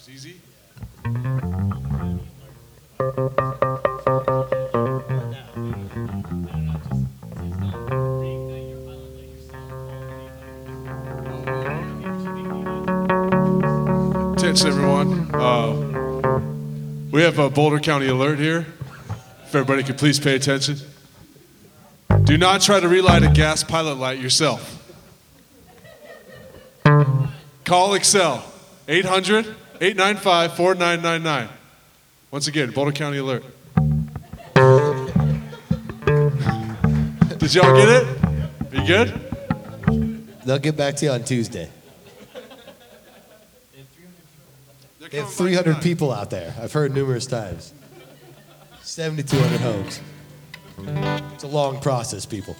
Easy. Attention, everyone. We have a Boulder County alert here. If everybody could please pay attention. Do not try to relight a gas pilot light yourself. Call Excel, 800-895-4999. Once again, Boulder County alert. Did y'all get it? Are you good? They'll get back to you on Tuesday. They have 300 people out there. I've heard numerous times. 7,200 homes. It's a long process, people.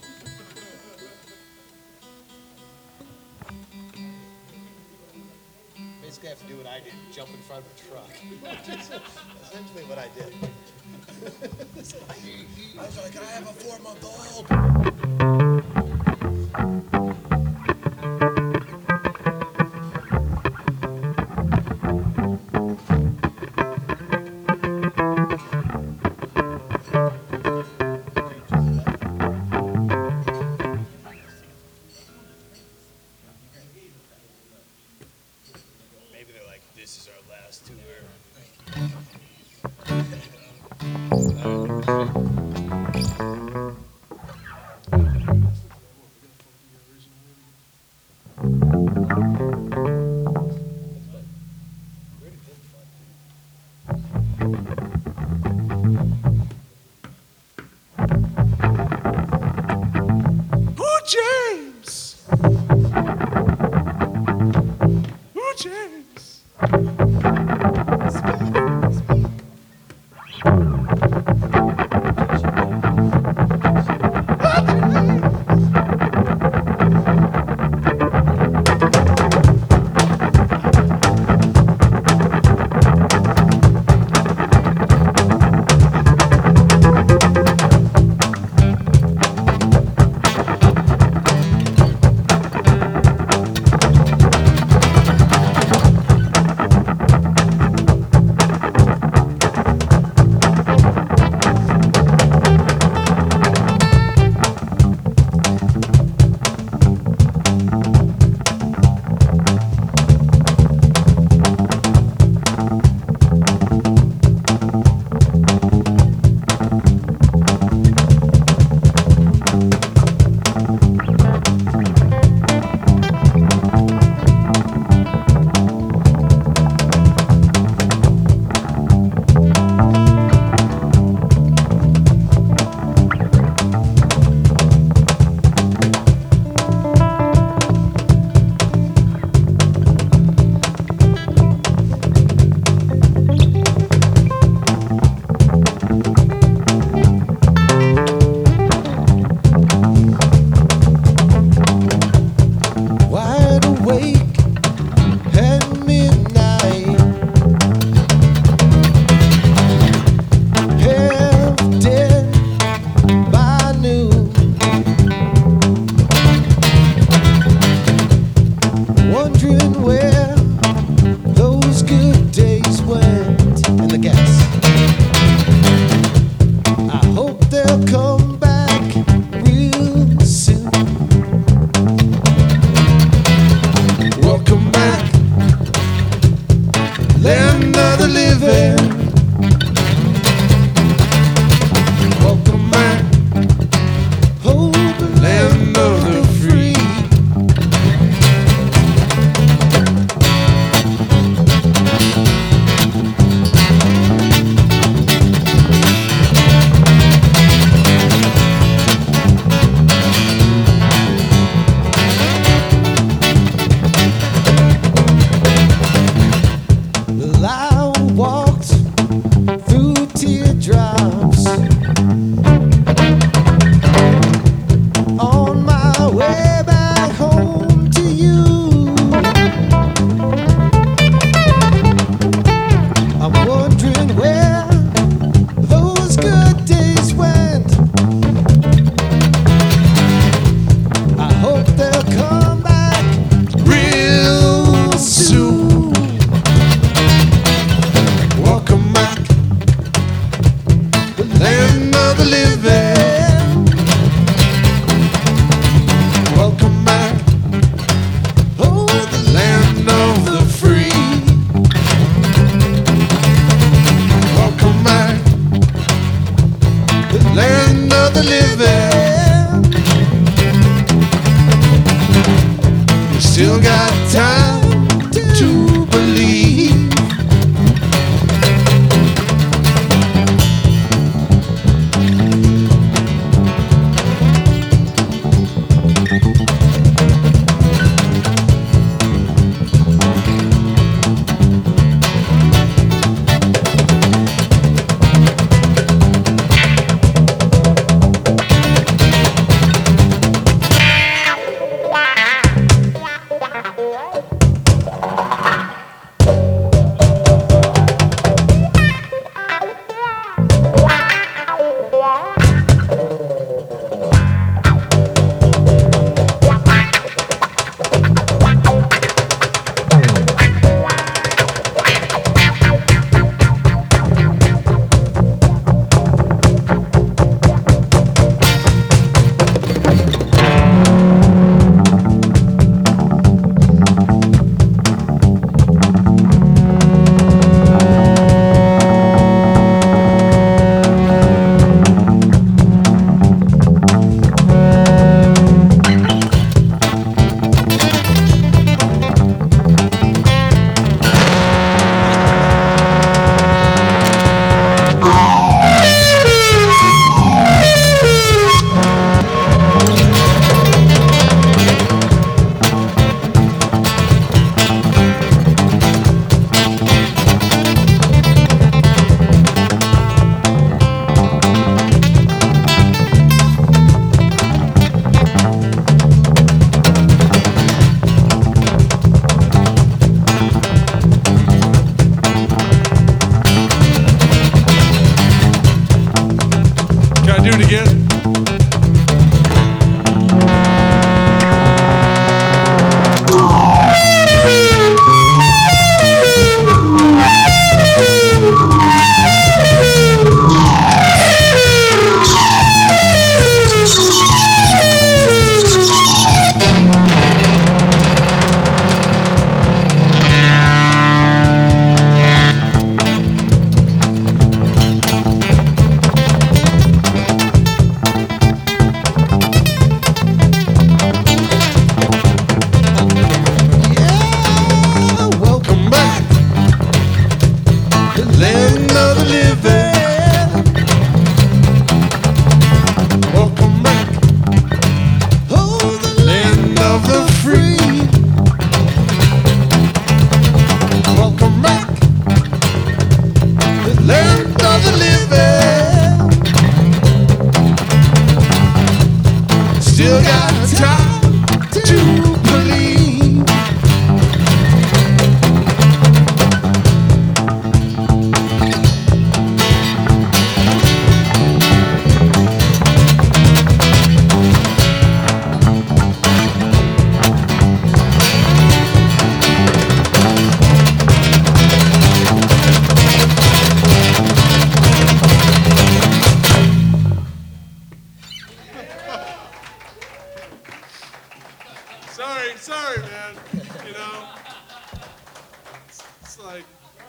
Basically, I have to do what I did, jump in front of a truck. Essentially what I did. I was like, I have a 4-month-old. James! Ooh, James! Well, I walked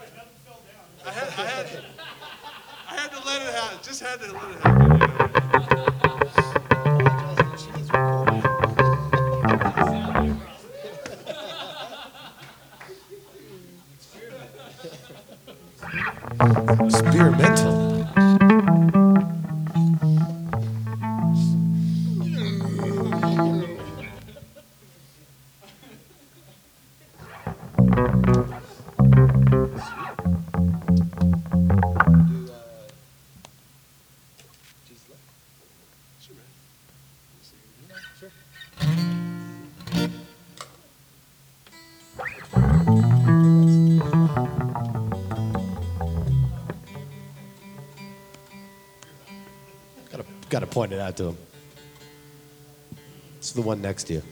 I had to let it happen. Just had to let it happen. Experimental. Got to point it out to him. It's the one next to you.